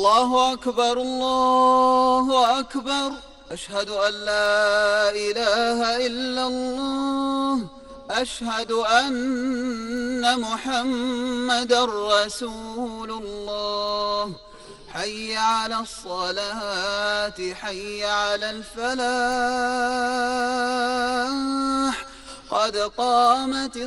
الله أكبر الله أكبر. أشهد أن لا إله إلا الله. أشهد أن محمدًا رسول الله. حي على الصلاة حي على الفلاح. قد قامت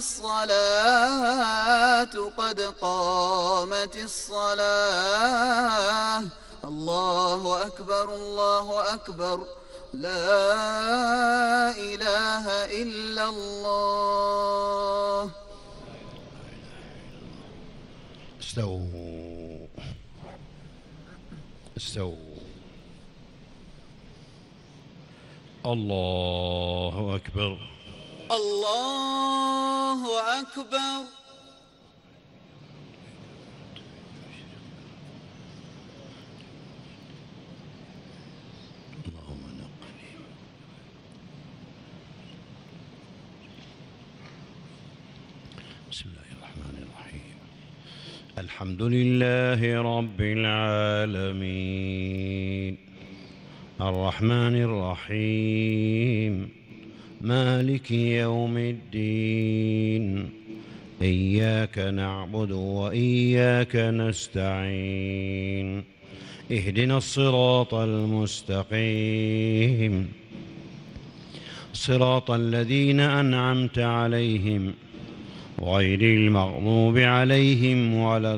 الصلاة قد قامت الصلاة. الله أكبر الله أكبر. لا إله إلا الله. استووا استووا. الله أكبر الله أكبر. اللهم نقني. بسم الله الرحمن الرحيم. الحمد لله رب العالمين الرحمن الرحيم مالك يوم الدين. إياك نعبد وإياك نستعين. اهدنا الصراط المستقيم صراط الذين أنعمت عليهم غير المغضوب عليهم ولا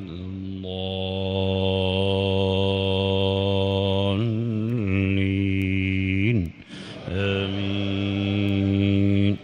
الضالين. آمين.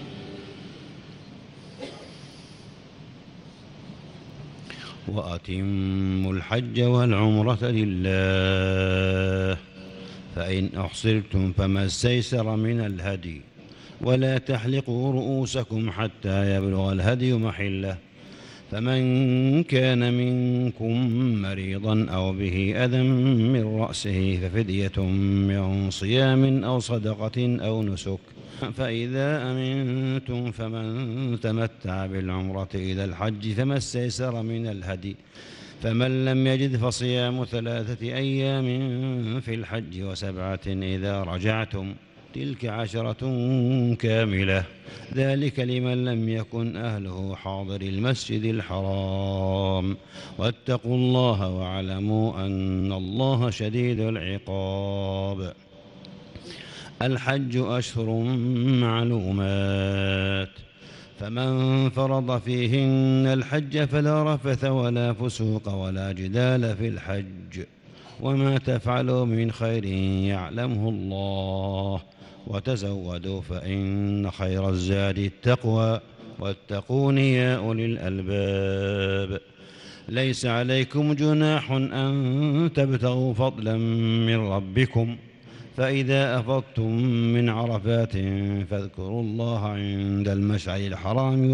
وأتموا الحج والعمرة لله فإن أحصرتم فما استيسر من الهدي ولا تحلقوا رؤوسكم حتى يبلغ الهدي محله. فمن كان منكم مريضا أو به أذى من رأسه ففدية من صيام أو صدقة أو نسك. فإذا أمنتم فمن تمتع بالعمرة إلى الحج فما استيسر من الهدي. فمن لم يجد فصيام 3 أيام في الحج وسبعة إذا رجعتم تلك 10 كاملة. ذلك لمن لم يكن أهله حاضر المسجد الحرام. واتقوا الله واعلموا أن الله شديد العقاب. الحج أشهر معلومات فمن فرض فيهن الحج فلا رفث ولا فسوق ولا جدال في الحج. وما تفعلوا من خير يعلمه الله وتزودوا فإن خير الزاد التقوى واتقون يا أولي الألباب. ليس عليكم جناح أن تبتغوا فضلا من ربكم فإذا أفضتم من عرفات فاذكروا الله عند المشعر الحرام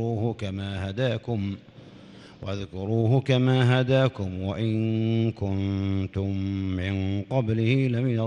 واذكروه كما هداكم وإن كنتم من قبله لمن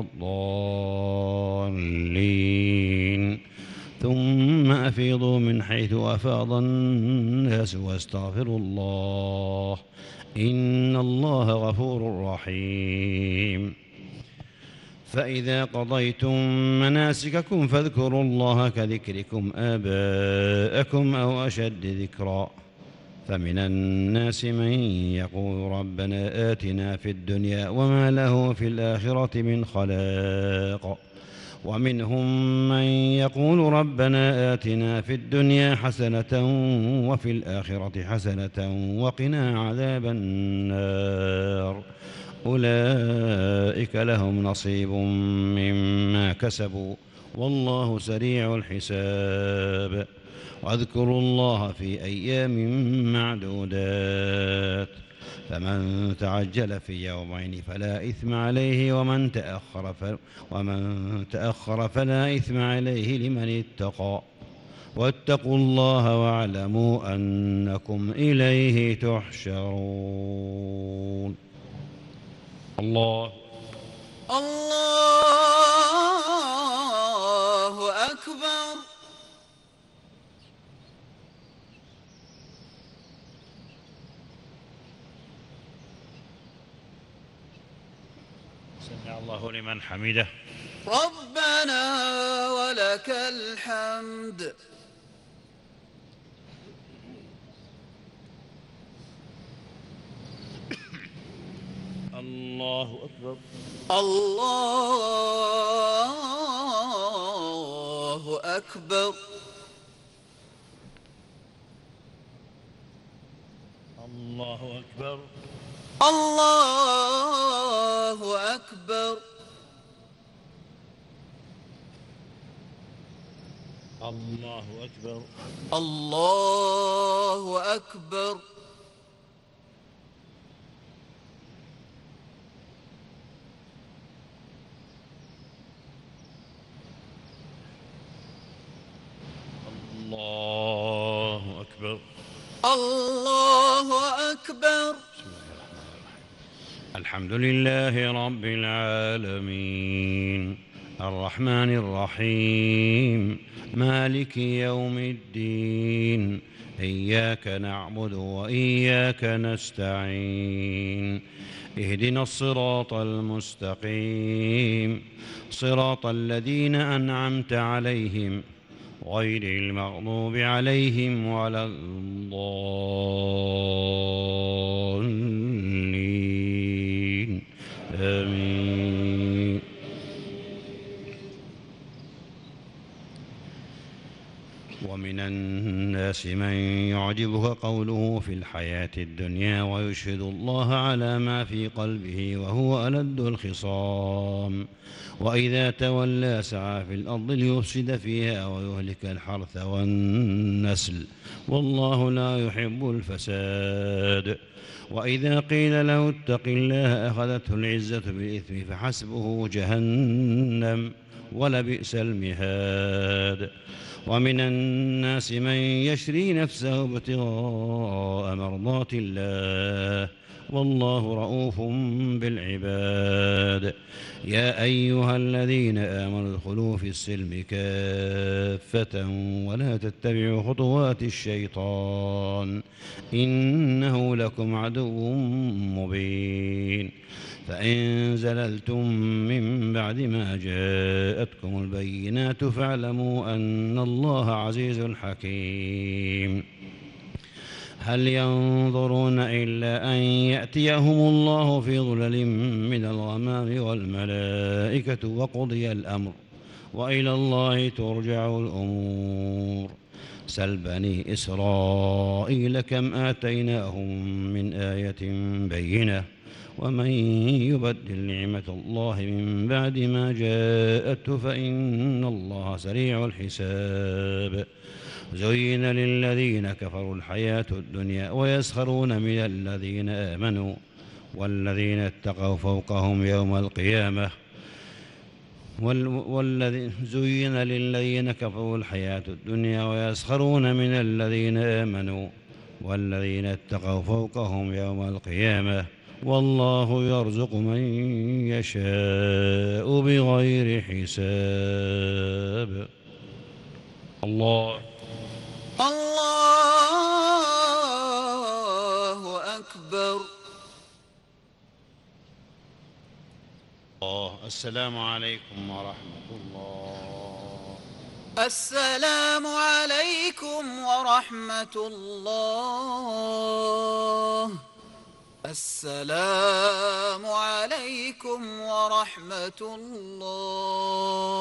الضالين. ثم أفيضوا من حيث أفاض الناس واستغفروا الله إن الله غفور رحيم. فإذا قضيتم مناسككم فاذكروا الله كذكركم آباءكم أو أشد ذكرًا. فمن الناس من يقول ربنا آتنا في الدنيا وما له في الآخرة من خلاق. ومنهم من يقول ربنا آتنا في الدنيا حسنة وفي الآخرة حسنة وقنا عذاب النار. أولئك لهم نصيب مما كسبوا والله سريع الحساب. واذكروا الله في أيام معدودات. فمن تعجل في يومين فلا إثم عليه ومن تأخر فلا إثم عليه لمن اتقى. واتقوا الله واعلموا أنكم إليه تحشرون. الله أكبر. سمع الله لمن حمده. ربنا ولك الحمد. الله أكبر. الله أكبر. الله أكبر. الله أكبر. الله أكبر. الله أكبر. الله أكبر. الله أكبر. الحمد لله رب العالمين الرحمن الرحيم مالك يوم الدين إياك نعبد وإياك نستعين اهدنا الصراط المستقيم صراط الذين أنعمت عليهم غير المغضوب عليهم ولا الضالين آمين. ومن الناس من يعجبك قوله في الحياة الدنيا ويشهد الله على ما في قلبه وهو ألد الخصام وإذا تولى سعى في الأرض ليفسد فيها ويهلك الحرث والنسل والله لا يحب الفساد. وإذا قيل له اتق الله أخذته العزة بالإثم فحسبه جهنم ولبئس المهاد. ومن الناس من يشري نفسه ابتغاء مرضات الله والله رؤوف بالعباد. يا أيها الذين آمنوا ادخلوا في السلم كافة ولا تتبعوا خطوات الشيطان إنه لكم عدو مبين. فإن زللتم من بعد ما جاءتكم البينات فاعلموا أن الله عزيز حكيم. هل ينظرون إلا أن يأتيهم الله في ظلل من الغمام والملائكة وقضي الأمر وإلى الله ترجع الأمور. سل بني إسرائيل كم آتيناهم من آية بينة ومن يبدل نعمة الله من بعد ما جاءته فإن الله سريع الحساب. زين للذين كفروا الحياة الدنيا ويسخرون من الذين آمنوا والذين اتقوا فوقهم يوم القيامة زين للذين كفروا الحياة الدنيا ويسخرون من الذين آمنوا والذين اتقوا فوقهم يوم القيامة والله يرزق من يشاء بغير حساب. الله أكبر. السلام عليكم ورحمة الله. السلام عليكم ورحمة الله. السلام عليكم ورحمة الله.